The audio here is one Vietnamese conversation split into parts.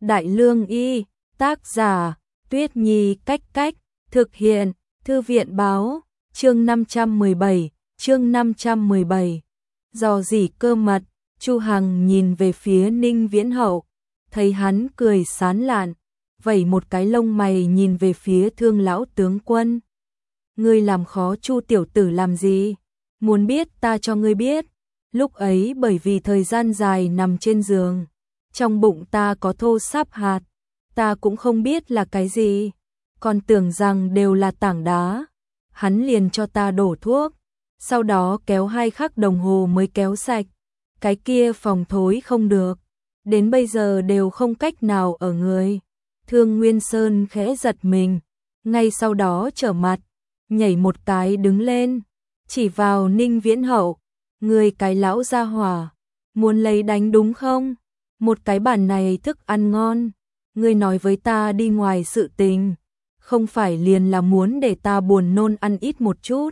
Đại Lương Y, tác giả, Tuyết Nhi cách cách, thực hiện, Thư viện báo, chương 517. Dò dỉ cơ mật, Chu Hằng nhìn về phía Ninh Viễn Hậu, thấy hắn cười sán lạn, vẩy một cái lông mày nhìn về phía Thương lão tướng quân. Ngươi làm khó Chu tiểu tử làm gì? Muốn biết ta cho ngươi biết. Lúc ấy bởi vì thời gian dài nằm trên giường, trong bụng ta có thô sáp hạt, ta cũng không biết là cái gì, còn tưởng rằng đều là tảng đá. Hắn liền cho ta đổ thuốc, sau đó kéo 2 khắc đồng hồ mới kéo sạch. Cái kia phòng thối không được, đến bây giờ đều không cách nào ở người. Thương Nguyên Sơn khẽ giật mình, ngay sau đó trở mặt, nhảy một cái đứng lên, chỉ vào Ninh Viễn Hậu. Người cái lão gia hỏa, muốn lấy đánh đúng không? Một cái bản này thức ăn ngon, ngươi nói với ta đi ngoài sự tình, không phải liền là muốn để ta buồn nôn ăn ít một chút.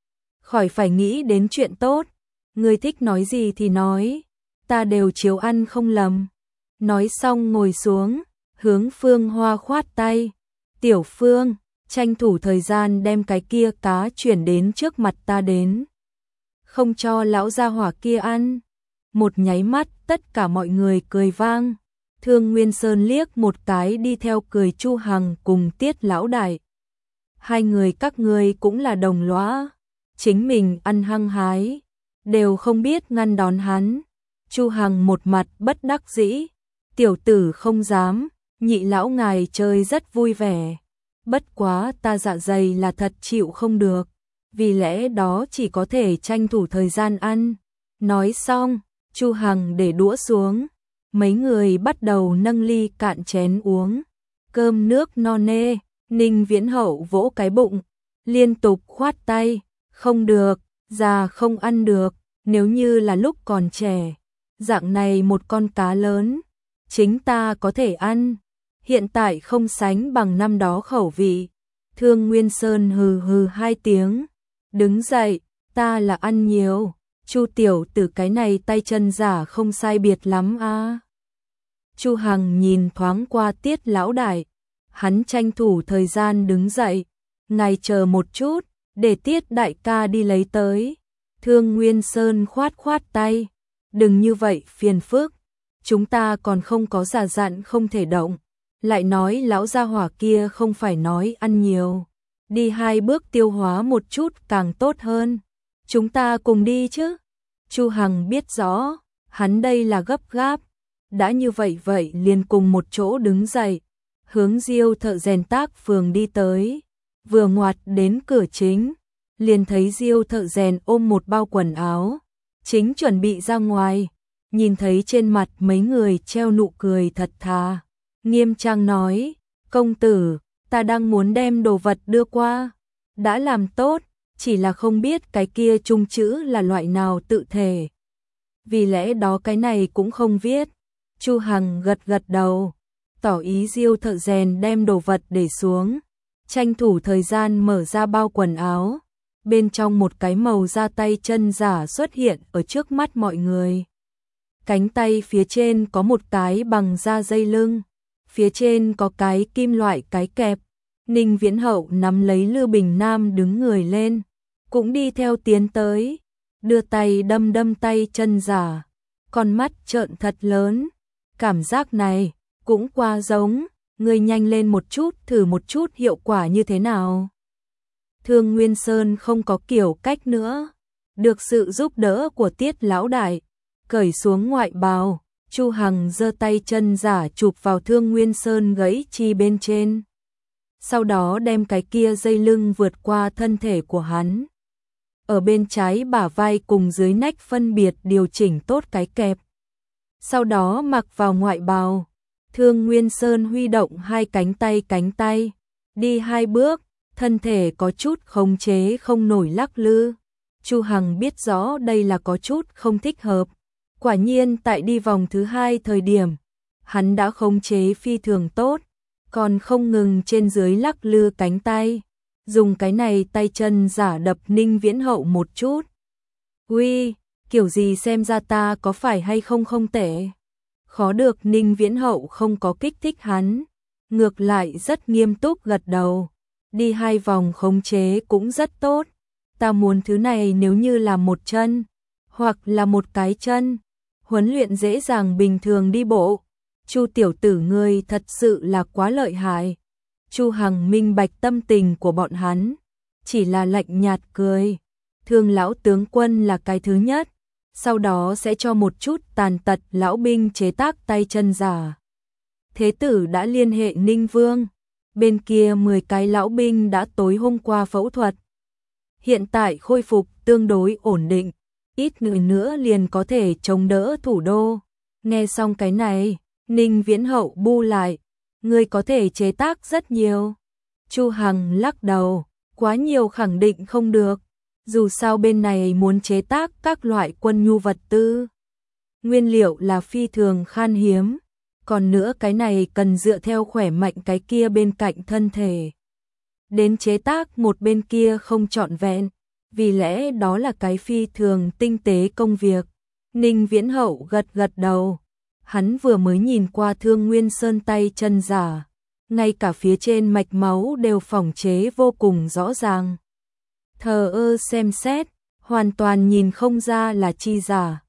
Khỏi phải nghĩ đến chuyện tốt, ngươi thích nói gì thì nói, ta đều chiếu ăn không lầm. Nói xong ngồi xuống, hướng Phương Hoa khoát tay. Tiểu Phương, tranh thủ thời gian đem cái kia cá chuyển đến trước mặt ta đến. Không cho lão gia hỏa kia ăn. Một nháy mắt tất cả mọi người cười vang. Thương Nguyên Sơn liếc một cái đi theo cười Chu Hằng cùng Tiết lão đại. Hai người các ngươi cũng là đồng lõa, chính mình ăn hăng hái, đều không biết ngăn đón hắn. Chu Hằng một mặt bất đắc dĩ, tiểu tử không dám, nhị lão ngài chơi rất vui vẻ. Bất quá ta dạ dày là thật chịu không được, vì lẽ đó chỉ có thể tranh thủ thời gian ăn. Nói xong, Chu Hằng để đũa xuống, mấy người bắt đầu nâng ly cạn chén uống. Cơm nước no nê, Ninh Viễn Hậu vỗ cái bụng, liên tục khoát tay, không được, già không ăn được, nếu như là lúc còn trẻ, dạng này một con cá lớn, chính ta có thể ăn, hiện tại không sánh bằng năm đó khẩu vị. Thương Nguyên Sơn hừ hừ 2 tiếng, đứng dậy, ta là ăn nhiều, Chu tiểu tử cái này tay chân giả không sai biệt lắm a. Chu Hằng nhìn thoáng qua Tiết lão đại, hắn tranh thủ thời gian đứng dậy, ngài chờ một chút, để Tiết đại ca đi lấy tới. Thương Nguyên Sơn khoát khoát tay, đừng như vậy phiền phức, chúng ta còn không có giả dặn không thể động, lại nói lão gia hỏa kia không phải nói ăn nhiều, đi 2 bước tiêu hóa một chút càng tốt hơn. Chúng ta cùng đi chứ? Chu Hằng biết rõ, hắn đây là gấp gáp, đã như vậy liền cùng một chỗ đứng dậy, hướng Diêu thợ rèn Tác Phường đi tới. Vừa ngoặt đến cửa chính, liền thấy Diêu thợ rèn ôm một bao quần áo, chính chuẩn bị ra ngoài, nhìn thấy trên mặt mấy người treo nụ cười thật thà, nghiêm trang nói, công tử, ta đang muốn đem đồ vật đưa qua, đã làm tốt, chỉ là không biết cái kia chung chữ là loại nào tự thể. Vì lẽ đó cái này cũng không viết. Chu Hằng gật gật đầu, tỏ ý Diêu thợ rèn đem đồ vật để xuống, tranh thủ thời gian mở ra bao quần áo. Bên trong một cái màu da tay chân giả xuất hiện ở trước mắt mọi người. Cánh tay phía trên có một cái bằng da dây lưng, phía trên có cái kim loại cái kẹp. Ninh Viễn Hậu nắm lấy Lưu Bình Nam đứng người lên, cũng đi theo tiến tới, đưa tay đâm tay chân giả, con mắt trợn thật lớn. Cảm giác này cũng quá giống, người nhanh lên một chút thử một chút hiệu quả như thế nào. Thương Nguyên Sơn không có kiểu cách nữa, được sự giúp đỡ của Tiết lão đại, cởi xuống ngoại bào, Chu Hằng giơ tay chân giả chụp vào Thương Nguyên Sơn gãy chi bên trên. Sau đó đem cái kia dây lưng vượt qua thân thể của hắn. Ở bên trái bả vai cùng dưới nách phân biệt điều chỉnh tốt cái kẹp. Sau đó mặc vào ngoại bào, Thương Nguyên Sơn huy động 2 cánh tay, đi 2 bước, thân thể có chút khống chế không nổi lắc lư. Chu Hằng biết rõ đây là có chút không thích hợp. Quả nhiên tại đi vòng thứ 2 thời điểm, hắn đã khống chế phi thường tốt, còn không ngừng trên dưới lắc lư cánh tay, dùng cái này tay chân giả đập Ninh Viễn Hậu một chút. Uy, kiểu gì xem ra ta có phải hay không không tệ. Khó được Ninh Viễn Hậu không có kích thích hắn, ngược lại rất nghiêm túc gật đầu. Đi 2 vòng khống chế cũng rất tốt. Ta muốn thứ này nếu như là một chân, hoặc là một cái chân, huấn luyện dễ dàng bình thường đi bộ. Chu tiểu tử ngươi thật sự là quá lợi hại. Chu Hằng minh bạch tâm tình của bọn hắn, chỉ là lạnh nhạt cười. Thương lão tướng quân là cái thứ nhất, sau đó sẽ cho một chút tàn tật lão binh chế tác tay chân giả. Thế tử đã liên hệ Ninh Vương, bên kia 10 cái lão binh đã tối hôm qua phẫu thuật. Hiện tại khôi phục tương đối ổn định, ít người nữa liền có thể chống đỡ thủ đô. Nghe xong cái này, Ninh Viễn Hậu bu lại, người có thể chế tác rất nhiều. Chu Hằng lắc đầu, quá nhiều khẳng định không được, dù sao bên này muốn chế tác các loại quân nhu vật tư. Nguyên liệu là phi thường khan hiếm, còn nữa cái này cần dựa theo khỏe mạnh cái kia bên cạnh thân thể. Đến chế tác một bên kia không trọn vẹn, vì lẽ đó là cái phi thường tinh tế công việc. Ninh Viễn Hậu gật gật đầu, hắn vừa mới nhìn qua Thương Nguyên Sơn tay chân giả, ngay cả phía trên mạch máu đều phỏng chế vô cùng rõ ràng. Thờ ơ xem xét, hoàn toàn nhìn không ra là chi giả.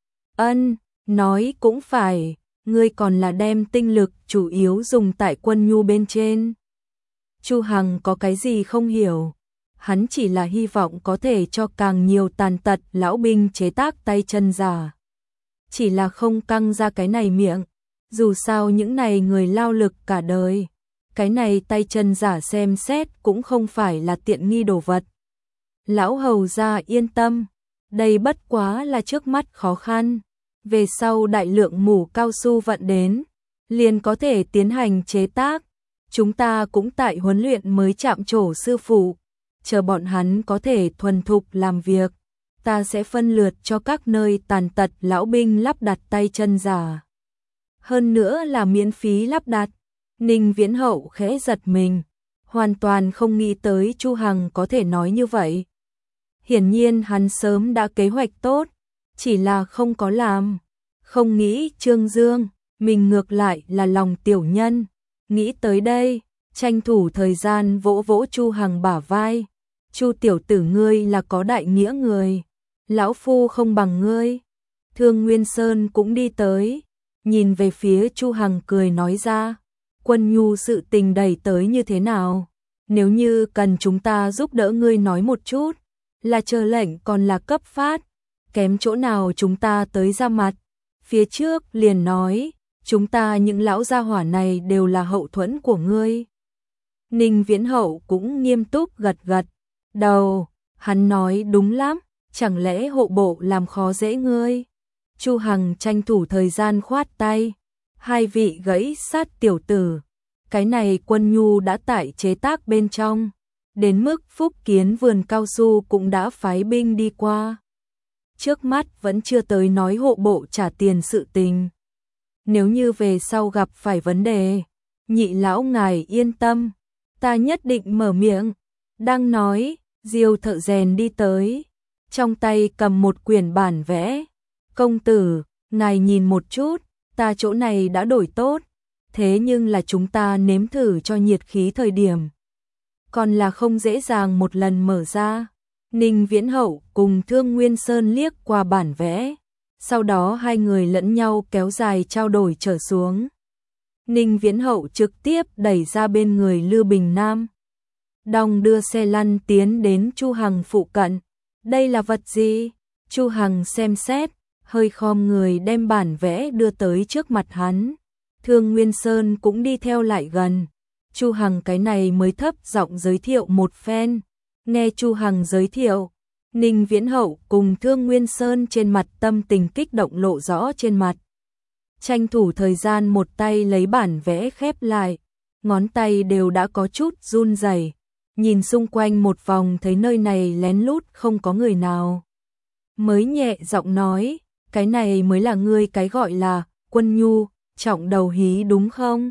Nói cũng phải, ngươi còn là đem tinh lực chủ yếu dùng tại quân nhu bên trên. Chu Hằng có cái gì không hiểu, hắn chỉ là hy vọng có thể cho càng nhiều tàn tật lão binh chế tác tay chân giả. Chỉ là không căng ra cái này miệng, dù sao những này người lao lực cả đời, cái này tay chân giả xem xét cũng không phải là tiện nghi đồ vật. Lão hầu gia yên tâm, đây bất quá là trước mắt khó khăn, về sau đại lượng mủ cao su vận đến, liền có thể tiến hành chế tác. Chúng ta cũng tại huấn luyện mới chạm trổ sư phụ, chờ bọn hắn có thể thuần thục làm việc, ta sẽ phân lượt cho các nơi tàn tật lão binh lắp đặt tay chân giả. Hơn nữa là miễn phí lắp đặt. Ninh Viễn Hậu khẽ giật mình, hoàn toàn không nghĩ tới Chu Hằng có thể nói như vậy. Hiển nhiên hắn sớm đã kế hoạch tốt, chỉ là không có làm. Không nghĩ Trương Dương, mình ngược lại là lòng tiểu nhân. Nghĩ tới đây, tranh thủ thời gian vỗ vỗ Chu Hằng bả vai. Chu tiểu tử ngươi là có đại nghĩa người, lão phu không bằng ngươi. Thương Nguyên Sơn cũng đi tới, nhìn về phía Chu Hằng cười nói ra, quân nhu sự tình đẩy tới như thế nào? Nếu như cần chúng ta giúp đỡ ngươi nói một chút, là chờ lệnh còn là cấp phát, kém chỗ nào chúng ta tới ra mặt. Phía trước liền nói, chúng ta những lão gia hỏa này đều là hậu thuẫn của ngươi. Ninh Viễn Hậu cũng nghiêm túc gật gật đầu, hắn nói đúng lắm, chẳng lẽ hộ bộ làm khó dễ ngươi? Chu Hằng tranh thủ thời gian khoát tay, hai vị gãy sát tiểu tử, cái này quân nhu đã tại chế tác bên trong, đến mức Phúc Kiến vườn cao su cũng đã phái binh đi qua. Trước mắt vẫn chưa tới nói hộ bộ trả tiền sự tình. Nếu như về sau gặp phải vấn đề, nhị lão ngài yên tâm, ta nhất định mở miệng. Đang nói, Diêu thợ rèn đi tới, trong tay cầm một quyển bản vẽ. Công tử, ngài nhìn một chút, ta chỗ này đã đổi tốt, thế nhưng là chúng ta nếm thử cho nhiệt khí thời điểm. Còn là không dễ dàng một lần mở ra. Ninh Viễn Hậu cùng Thương Nguyên Sơn liếc qua bản vẽ, sau đó hai người lẫn nhau kéo dài trao đổi trở xuống. Ninh Viễn Hậu trực tiếp đẩy ra bên người Lưu Bình Nam. Đong đưa xe lăn tiến đến Chu Hằng phụ cận. Đây là vật gì? Chu Hằng xem xét, hơi khom người đem bản vẽ đưa tới trước mặt hắn. Thương Nguyên Sơn cũng đi theo lại gần. Chu Hằng cái này mới thấp giọng giới thiệu một phen. Nghe Chu Hằng giới thiệu, Ninh Viễn Hậu cùng Thương Nguyên Sơn trên mặt tâm tình kích động lộ rõ trên mặt. Tranh thủ thời gian một tay lấy bản vẽ khép lại, ngón tay đều đã có chút run rẩy. Nhìn xung quanh một vòng thấy nơi này lén lút không có người nào. Mới nhẹ giọng nói, cái này mới là ngươi cái gọi là quân nhu, trọng đầu hí đúng không?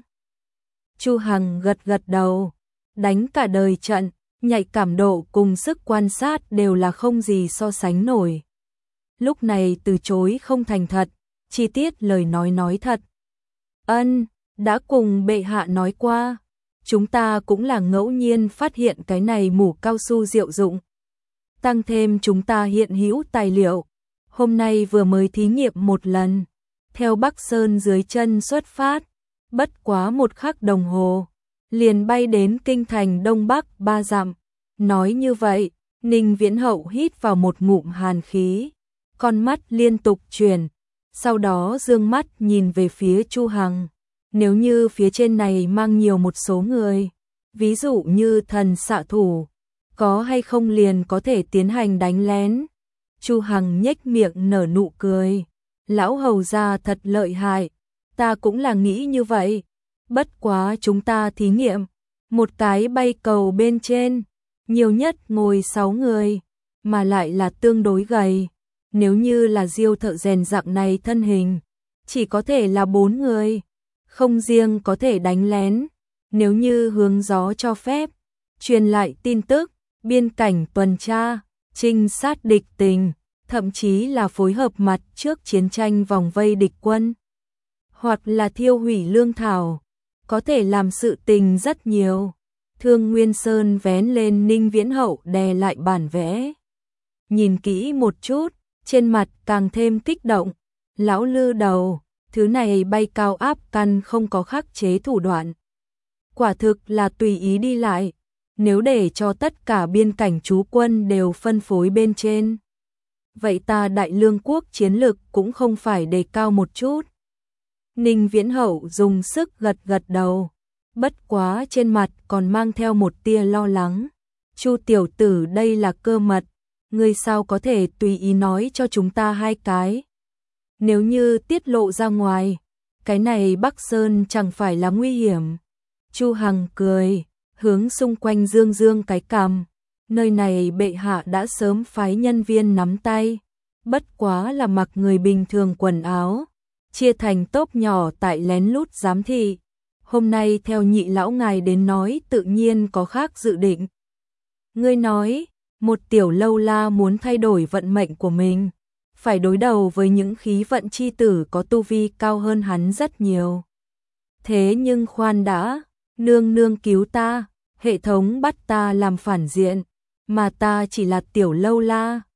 Chu Hằng gật gật đầu, đánh cả đời trận, nhạy cảm độ cùng sức quan sát đều là không gì so sánh nổi. Lúc này từ chối không thành thật, chi tiết lời nói thật. Ân, đã cùng bệ hạ nói qua. Chúng ta cũng là ngẫu nhiên phát hiện cái này mủ cao su diệu dụng. Tăng thêm chúng ta hiện hữu tài liệu. Hôm nay vừa mới thí nghiệm một lần. Theo Bắc Sơn dưới chân xuất phát. Bất quá 1 khắc đồng hồ. Liền bay đến kinh thành Đông Bắc 3 dặm. Nói như vậy, Ninh Viễn Hậu hít vào một ngụm hàn khí. Con mắt liên tục chuyển. Sau đó dương mắt nhìn về phía Chu Hằng. Nếu như phía trên này mang nhiều một số người, ví dụ như thần xạ thủ, có hay không liền có thể tiến hành đánh lén. Chu Hằng nhếch miệng nở nụ cười. Lão hầu gia thật lợi hại, ta cũng là nghĩ như vậy. Bất quá chúng ta thí nghiệm, một cái bay cầu bên trên, nhiều nhất ngồi 6 người, mà lại là tương đối gầy. Nếu như là Diêu thợ rèn dạng này thân hình, chỉ có thể là 4 người, không riêng có thể đánh lén. Nếu như hướng gió cho phép, truyền lại tin tức, biên cảnh tuần tra, trinh sát địch tình, thậm chí là phối hợp mặt trước chiến tranh vòng vây địch quân, hoặc là thiêu hủy lương thảo, có thể làm sự tình rất nhiều. Thương Nguyên Sơn vén lên Ninh Viễn Hậu đè lại bản vẽ. Nhìn kỹ một chút, trên mặt càng thêm kích động. Lão lư đầu, thứ này bay cao áp căn không có khắc chế thủ đoạn. Quả thực là tùy ý đi lại. Nếu để cho tất cả biên cảnh trú quân đều phân phối bên trên, vậy ta Đại Lương quốc chiến lực cũng không phải đề cao một chút. Ninh Viễn Hậu dùng sức gật gật đầu. Bất quá trên mặt còn mang theo một tia lo lắng. Chu tiểu tử, đây là cơ mật, ngươi sao có thể tùy ý nói cho chúng ta 2 cái. Nếu như tiết lộ ra ngoài, cái này Bắc Sơn chẳng phải là nguy hiểm. Chu Hằng cười, hướng xung quanh dương dương cái cằm. Nơi này bệ hạ đã sớm phái nhân viên nắm tay, bất quá là mặc người bình thường quần áo, chia thành tốp nhỏ tại lén lút giám thị. Hôm nay theo nhị lão ngài đến nói tự nhiên có khác dự định. Ngươi nói, một tiểu lâu la muốn thay đổi vận mệnh của mình, phải đối đầu với những khí vận chi tử có tu vi cao hơn hắn rất nhiều. Thế nhưng khoan đã, nương nương cứu ta, hệ thống bắt ta làm phản diện, mà ta chỉ là tiểu lâu la,